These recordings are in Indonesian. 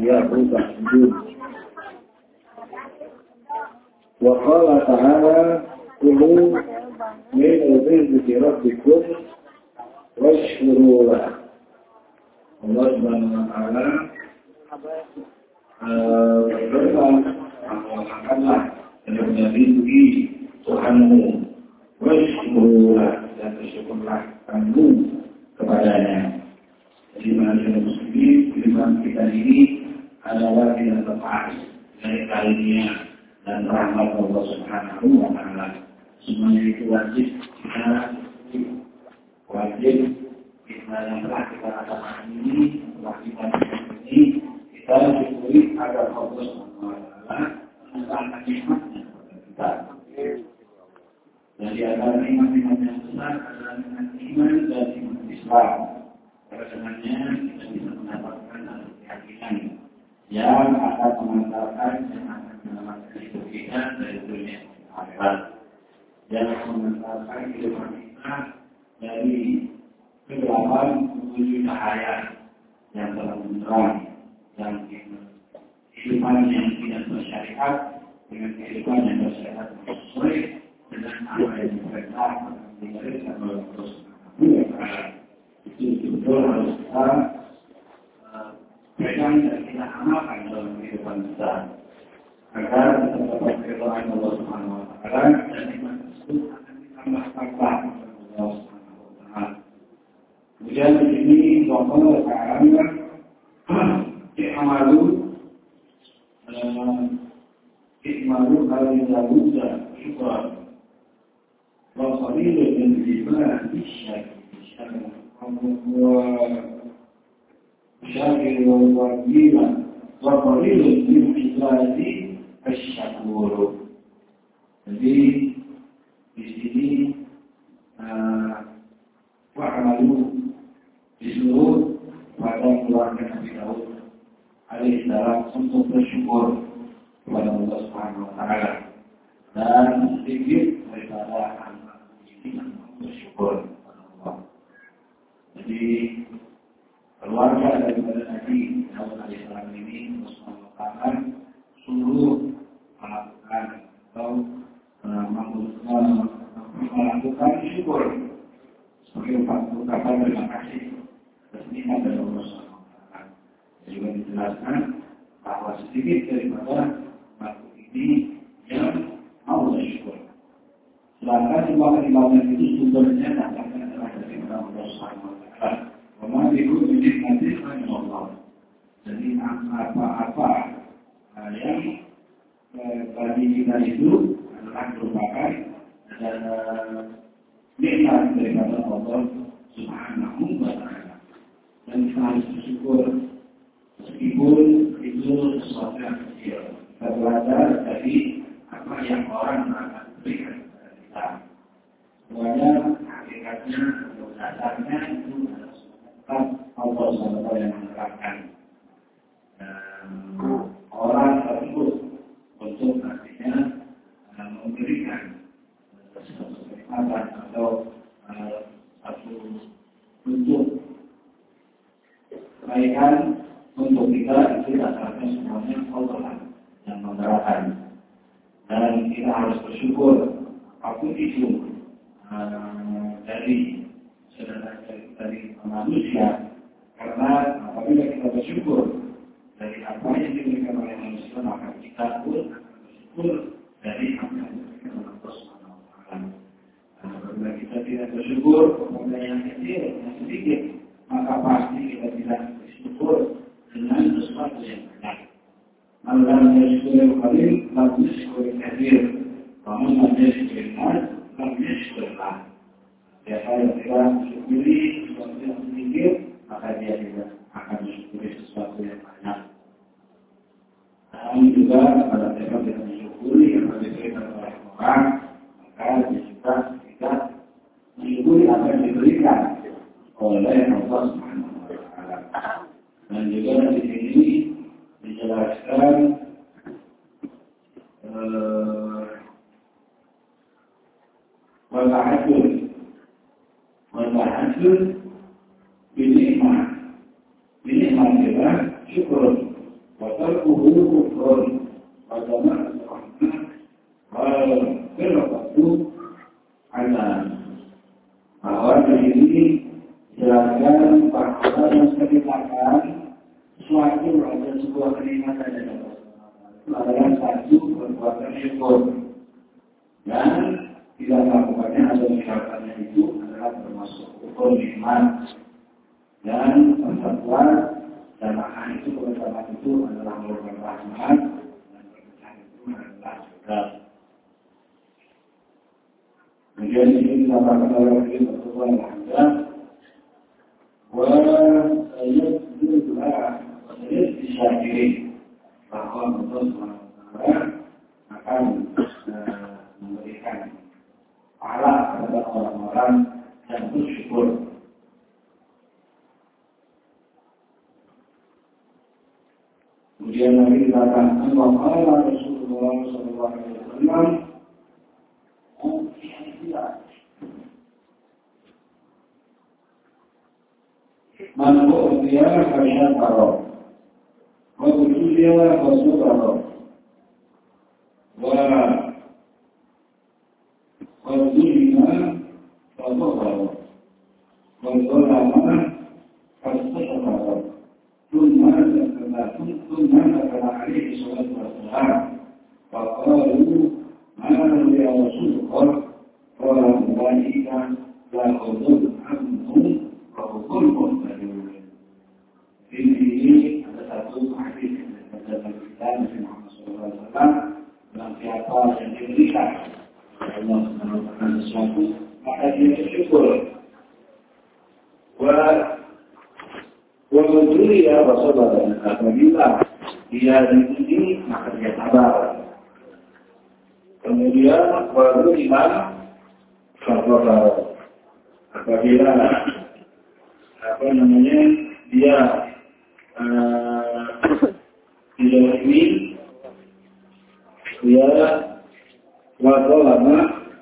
iyyahu fa'budun. Wa qala ta'ala kulu min rizqi rabbikum washkuru lahu. Allah Subhanahu wa taala berfirman, makanlah dari rezeki Tuhanmu, washkuru lahu, dan bersyukurlah kamu kepadanya. Jadi manusia muslimin, firman kita ini adalah tidak lepas dari karunia dan rahmat Allah Subhanahu wa taala. Semuanya itu wajib kita yang telah kita katakan ini, telah kita ini, kita syukuri agar Allah Subhanahu wa taala menambahkan nikmatnya kepada kita. Dan di antara nikmat-nikmat yang besar adalah nikmat iman dan nikmat Islam. Karena dengannya kita bisa mendapatkan keyakinan yang akan mengantarkan dan akan menyelamatkan hidup kita dari dunia akhirat, yang mengantarkan kehidupan kita dari kegelapan menuju cahaya yang terang benderang, yang kehidupan yang tidak bersyariat dengan kehidupan yang bersyariat sesuai dengan apa yang diperintah dan digariskan oleh Allah Subhanahu wa taala. Itu betul harus kita pegang dan kita amalkan dalam kehidupan kita agar kita dapat keridhaan Allah Subhanahu wa taala dan nikmat tersebut akan ditambah-tambah oleh Allah Subhanahu wa taala. Kemudian di sini Allah Taala ikmalu al-Dawud syukran wa qalilun min ibadihi syakur wa qalilun min ibadihi syakur. Jadi di sini wa'amalu disuruh pada keluarga Nabi Daud alaihissalam untuk bersyukur kepada Allah Subhanahu wa taala, dan sedikit daripada anak ini bersyukur kepada Allah. Jadi keluarga daripada Nabi Daud alaihissalam ini merupakan suruh melakukan atau melakukan syukur sebagai ungkapan terima kasih atas nikmat dari Allah Subhanahu wa taala. Juga dijelaskan bahwa sedikit daripada makhluk ini yang mau bersyukur. Sedangkan semua keimanan itu sumbernya datangnya adalah dari Allah Subhanahu wa taala. Wa ma bikum min nikmatin min Allah. Jadi apa-apa yang bagi kita itu adalah merupakan nikmat daripada Allah Subhanahu wa taala. Dan kita harus bersyukur meskipun itu sesuatu yang kecil. Kita belajar dari apa yang orang akan berikan kepada kita. Semuanya hakikatnya atau dasarnya itu adalah Allah SWT yang menerapkan orang tersebut untuk nantinya memberikan satu kenikmatan atau satu bentuk kebaikan untuk kita. Itu dasarnya semuanya Allah yang memberikan, dan kita harus bersyukur apapun itu dari manusia, karena apabila kita bersyukur dari apa yang diberikan oleh manusia, maka kita pun akan bersyukur dari apa yang diberikan oleh Allah Subhanahu wa taala. Apabila kita tidak bersyukur kepada yang kecil, yang sedikit, maka pasti kita tidak bersyukur dengan sesuatu yang banyak. Allah yashkurul qalil, la yashkurul katsir. Wa man lam yashkuril nas, lam yashkurillah. Siapa yang tidak mensyukuri sesuatu yang sedikit, maka dia tidak akan mensyukuri sesuatu yang banyak. Dan juga pada siapa yang mensyukuri yang diberikan oleh orang, maka dia juga tidak mensyukuri apa yang diberikan oleh Allah Subhanahu wa taala. Dan juga di sini dijelaskan wal-tahajjud binikmah adalah syukur وتركه كفر وجماعة الرحمن والفرقة على bahwa ini jelaskan bahwa yang ceritakan suatu ada sebuah kenikmatan yang adalah satu perbuatan syukur dan tidak melakukannya atau meninggalkannya itu adalah termasuk kufur nikmat dan persatuan jamaah itu bersama itu adalah merupakan rahmat dan perpecahan itu adalah azab. Kemudian ini dikatakan oleh Rasulullah Muhammad saya disyakiri bahwa Allah akan memberikan pahala kepada orang-orang yang bersyukur. Kemudian Nabi dikatakan bahwa Rasulullah SAW Manfaat dia hanya taruh, waktu dia masuk taruh, waktu dia masuk taruh, waktu lama masuk taruh, tuman akan hari Rasulullah SAW, kalau mana dia masuk orang wanita dan orang hamil Hukum ini ada satu hadis yang terdapat kita Nabi Muhammad SAW tentang siapa yang diberikan Allah menawarkan sesuatu maka dia bersyukur. Wajuri ya Rasulullah apabila dia diuji maka dia sabar. Kemudian baru di mana sabar apabila dia dilazimi dia waktu lama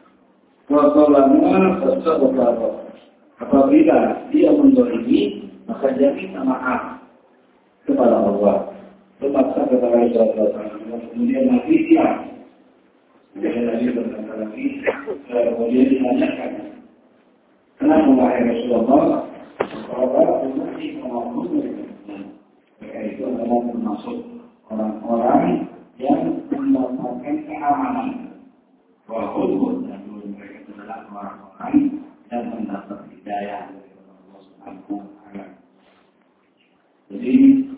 apabila dia menzalimi maka dia minta maaf kepada Allah memaksa kepada Allah kemudian Nabi diam kemudian Nabi berkata lagi kemudian ditanyakan kenapa wahai Rasulullah bahwa masih mengakui mereka itu adalah termasuk orang-orang yang mendapatkan keamanan walaupun dan mereka itu adalah orang-orang yang mendapat hidayah dari Allah Subhanahu wa Ta'ala. Jadi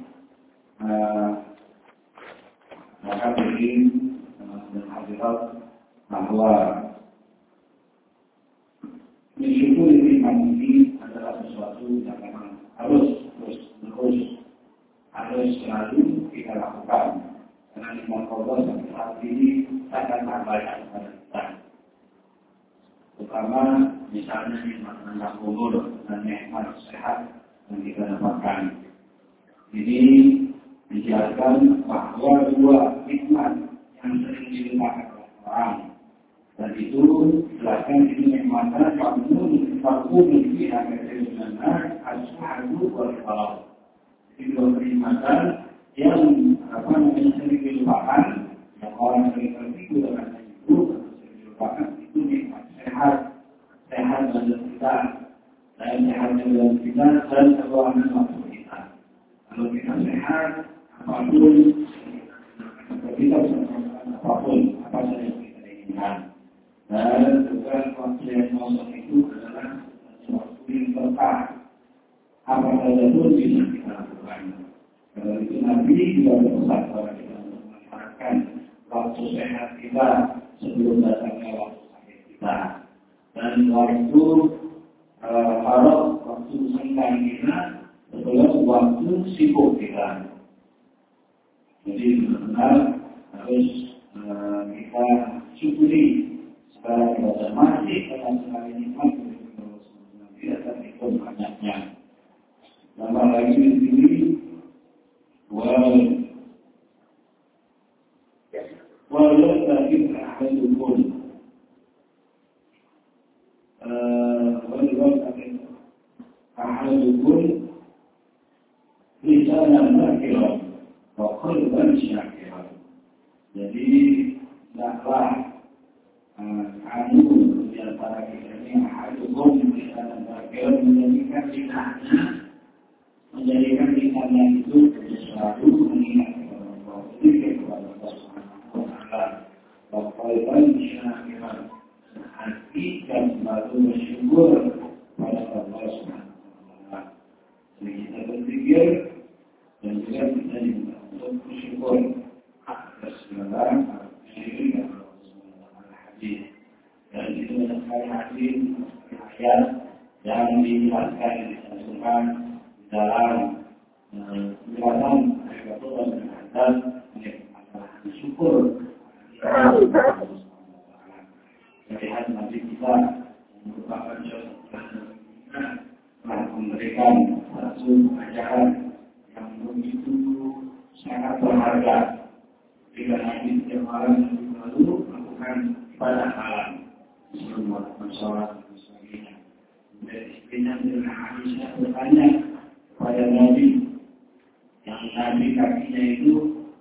maka begini dan hadirat bahwa mensyukuri nikmat ini adalah sesuatu yang memang harus selalu kita lakukan karena nikmat Allah sampai saat ini sangat banyak kepada kita. Terutama misalnya nikmat tentang umur dan nikmat sehat yang kita dapatkan. Ini dijelaskan bahwa dua nikmat yang sering dilupakan oleh orang. Dan itu jelaskan ini nikmatnya fakun di akhir zaman as-sahadu wal falaq. Itu kenikmatan yang sering dilupakan, yang orang sering tertipu dengan itu sering dilupakan itu nikmat sehat badan kita dan sehatnya badan kita dan keuangan waktu kita. Kalau kita sehat, apapun kita bisa melakukan apapun apa saja yang kita inginkan. Dan juga waktu yang masuk itu adalah waktu yang berkah. Apa saja pun bisa kita lakukan. Kalau itu Nabi juga berpesan kepada kita untuk memanfaatkan waktu sehat kita sebelum datangnya waktu sakit kita. Dan waktu waktu senggang kita sebelum waktu sibuk kita. Jadi benar-benar harus kita syukuri sekarang kita masih dalam sekali nikmat tidak terhitung banyaknya. Tambah lagi di sini ولكن أحدكم أحدكم لسانا ذاكرا qalban syakiran. Jadi tidaklah kamu di antara kita ini ahadukum di antara kita menjadikan lisannya itu selalu mengingat kepada Allah, zikir kepada Allah Subhanahu wa taala. Wa qalban syakiran, hati yang selalu bersyukur pada Allah Subhanahu wa taala. Jadi kita berzikir dan juga kita juga untuk bersyukur atas segala syirik yang Allah Subhanahu wa taala hadir. Dan itu banyak sekali hadir ayat yang dijelaskan disebutkan dalam penjelasan ayat Allah dan masalah syukur. Melihat Nabi kita merupakan telah memberikan satu ajaran yang begitu sangat berharga. Jika Nabi setiap malam lalu melakukan ibadah malam, semua sholat dan sebagainya. Dan istrinya dengan hadisnya bertanya kepada Nabi, yang Nabi kakinya itu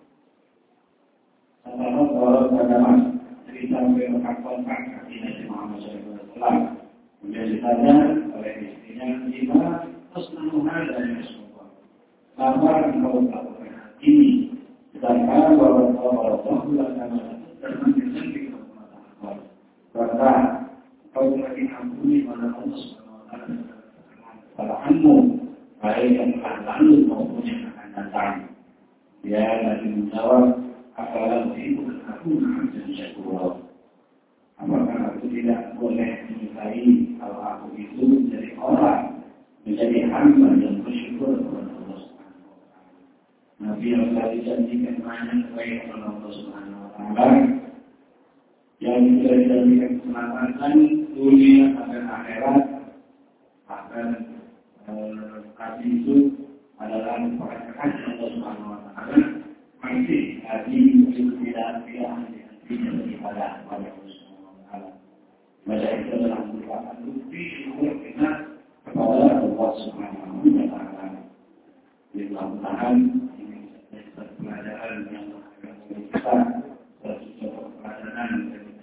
setelah kalau bagaimana cerita berkata-kata kaki Nabi Muhammad SAW. Kemudian ditanya oleh istrinya, gimana Rasulullah dan Rasulullah, sama engkau melakukan hal ini, sedangkan bahwa Allah akan termandikan di Allah. Karena kau telah diampuni oleh Allah SWT kesalahanmu, baik yang telah lalu maupun yang akan datang. Dia Nabi menjawab, apalah itu aku dan syakur. Apakah aku tidak boleh menyukai kalau aku itu menjadi orang, menjadi hamba yang bersyukur kepada Allah Subhanahu wa taala. Nabi yang telah dijanjikan banyak kebaikan oleh Allah Subhanahu wa taala, yang sudah dijanjikan keselamatan dunia dan akhirat, bahkan kami itu adalah merupakan kekasih Allah Subhanahu wa taala, masih kami tidak beribadah kepada Allah Subhanahu wa taala. Maka itu adalah merupakan bukti syukur kita kepada Allah Subhanahu wa taala. Jadi mudah-mudahan ini adalah pelajaran yang akan kita satu pelajaran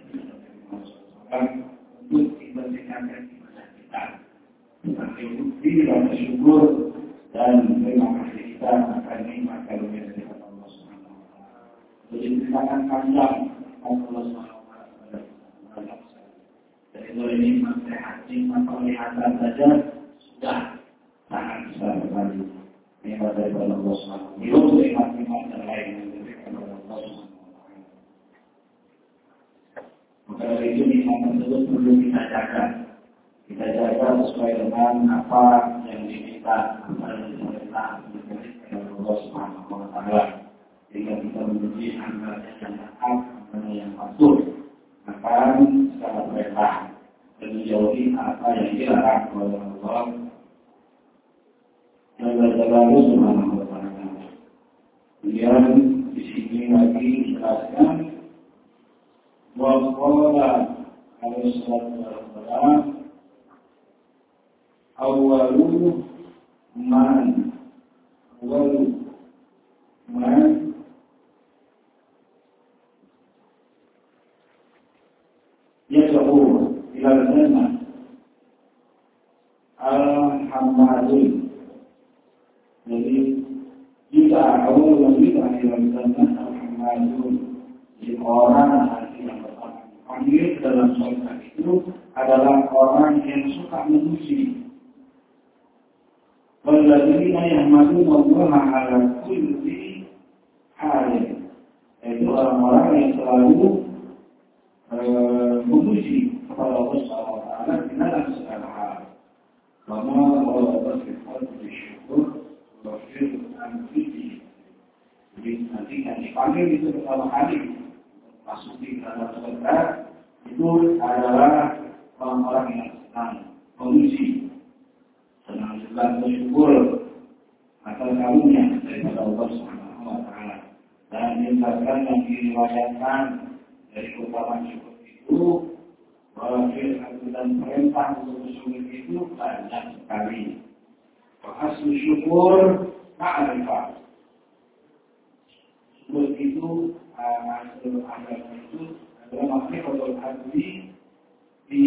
untuk dibersihkan ibadah kita. Sebagai bukti rasa syukur dan terima kasih kita akan nikmat karunia dari Allah Subhanahu wa taala. Jadi ceritakan panjang Allah Subhanahu wa taala. Dari mulai nikmat sehat, nikmat penglihatan saja sudah sangat besar sekali. Nikmat dari Allah Subhanahu wa taala. Belum nikmat-nikmat yang lain yang diberikan oleh Allah Subhanahu wa taala. Maka dari itu nikmat tersebut perlu kita jaga. Kita jaga sesuai dengan apa yang diminta, apa yang diperintah oleh Allah Subhanahu wa taala. Jika kita memuji hamba yang taat, hamba yang patuh, akan secara perintah dan menjauhi apa yang dilarang oleh Allah Subhanahu wa taala. Kemudian di sini lagi dijelaskan bahwa alaihi wasallam awalu man yad'u ila al-jannah al-hamadun. Jadi jika awal wanita ila al-jannah al-hamadun, jadi orang yang pertama dipanggil dalam surga itu adalah orang yang suka memuji. Walladzina yahmaduna Allah ala kulli halin, yaitu orang-orang yang selalu memuji kepada Allah Subhanahu wa taala di dalam segala hal. Karena Allah bersifat bersyukur, bersyukur fihi. Jadi nanti yang dipanggil itu pertama kali masuk di dalam surga itu adalah orang-orang yang senang memuji, senang juga bersyukur atas karunia daripada Allah Subhanahu wa taala. Dan dikatakan yang diriwayatkan dari keutamaan syukur itu bahwa firman dan perintah untuk bersyukur itu banyak sekali. Asal syukur ma'rifah. Terus itu hasil agama itu adalah makna kalau hadis di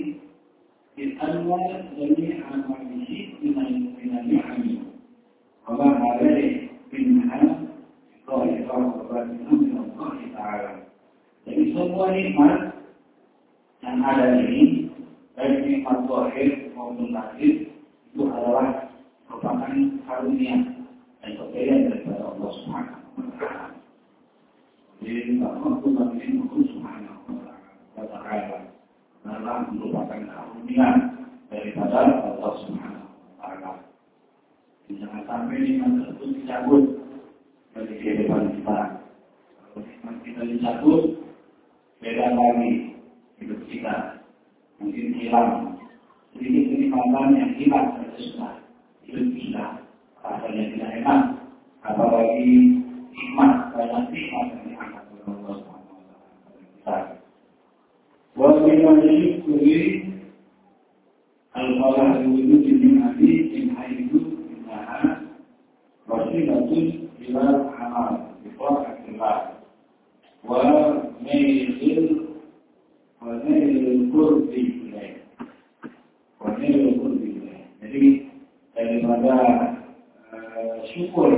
awal dari al-Masih dengan Nabi. Allah ada pindah kalau Allah Taala. Jadi semua nikmat yang ada ini, baik nikmat zahir maupun batin, itu adalah merupakan karunia dan pemberian daripada Allah Subhanahu wa Ta'ala. Jadi Allah Subhanahu wa Ta'ala adalah merupakan karunia daripada Allah Subhanahu wa Ta'ala. Jangan sampai nikmat tersebut dicabut dari kehidupan kita. Kalau nikmat kita dicabut, beda lagi hidup kita, mungkin hilang. Sedikit kenikmatan yang hilang saja sudah hidup kita rasanya tidak enak. Apalagi nikmat, banyak nikmat yang diangkat oleh Allah Subhanahu wa Ta'ala. Walaupun syukuri al-falah al-wujud min hadi in haidu minha wasilatun ila amal bi ta'atillah wa mailil qurbi ilaih. Jadi daripada syukur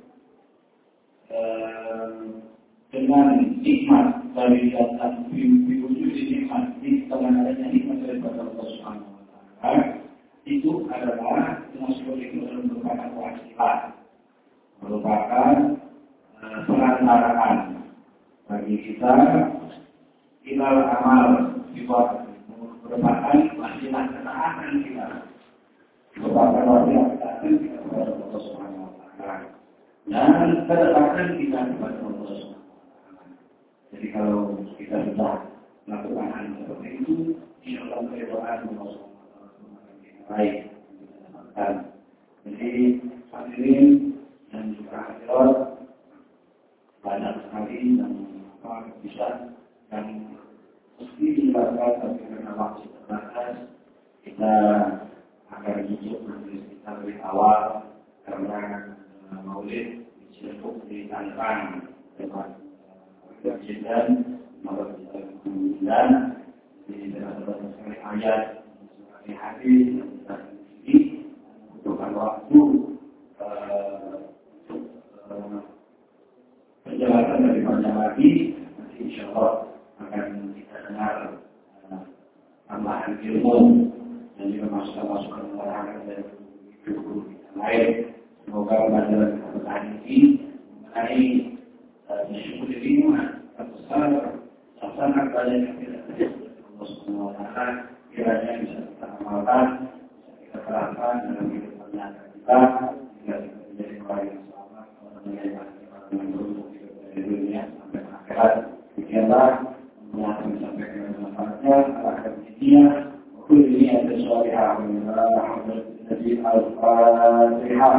dengan nikmat dari datang diwujud nikmat di tengah adanya nikmat daripada Allah Subhanahu wa Ta'ala, itu adalah termasuk itu merupakan wasilah, merupakan perantaraan bagi kita ilal amal merupakan wasilah ketaatan kita, merupakan wasilah ketaatan kita kepada Allah Subhanahu wa Ta'ala dan kedekatan kita kepada Allah Subhanahu wa Ta'ala. Jadi kalau kita sudah melakukan hal seperti itu, insya Allah keridhaan Allah Subhanahu wa Ta'ala yang baik kita dapatkan. Jadi hadirin dan juga hadirat banyak sekali yang bisa dan mesti dilakukan, tapi karena waktu terbatas kita akan tutup majelis kita dari awal karena maulid disebut di Tangerang depan Presiden nomor 9 di dalam sekali ayat sekali hadis yang kita ini membutuhkan waktu untuk penjelasan dari banyak lagi. Nanti insya Allah akan kita dengar tambahan ilmu dan juga masukan orang dari guru kita lain. Semoga pelajaran kita ini mengenai syukur lingkungan terbesar sangat banyak yang tidak terjadi Allah Subhanahu wa Ta'ala kiranya bisa kita amalkan, bisa kita terapkan dalam kehidupan kita hingga kita menjadi orang yang selamat, orang yang beruntung dari dunia sampai akhirat. Demikianlah yang akan disampaikan oleh manfaatnya akan dunia maupun dunia sesuai Nabi Al-Fatihah.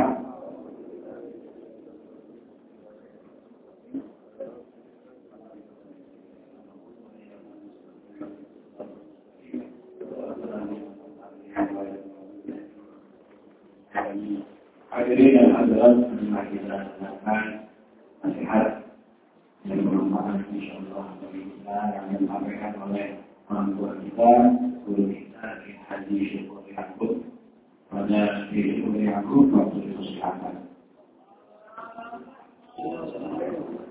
Hadirin dan hadirat yang kita lakukan nasihat yang bermanfaat insyaallah bagi kita yang disampaikan oleh orang tua kita, guru kita di Haji Syukur Yakub pada Syukur Yakub waktu itu silakan.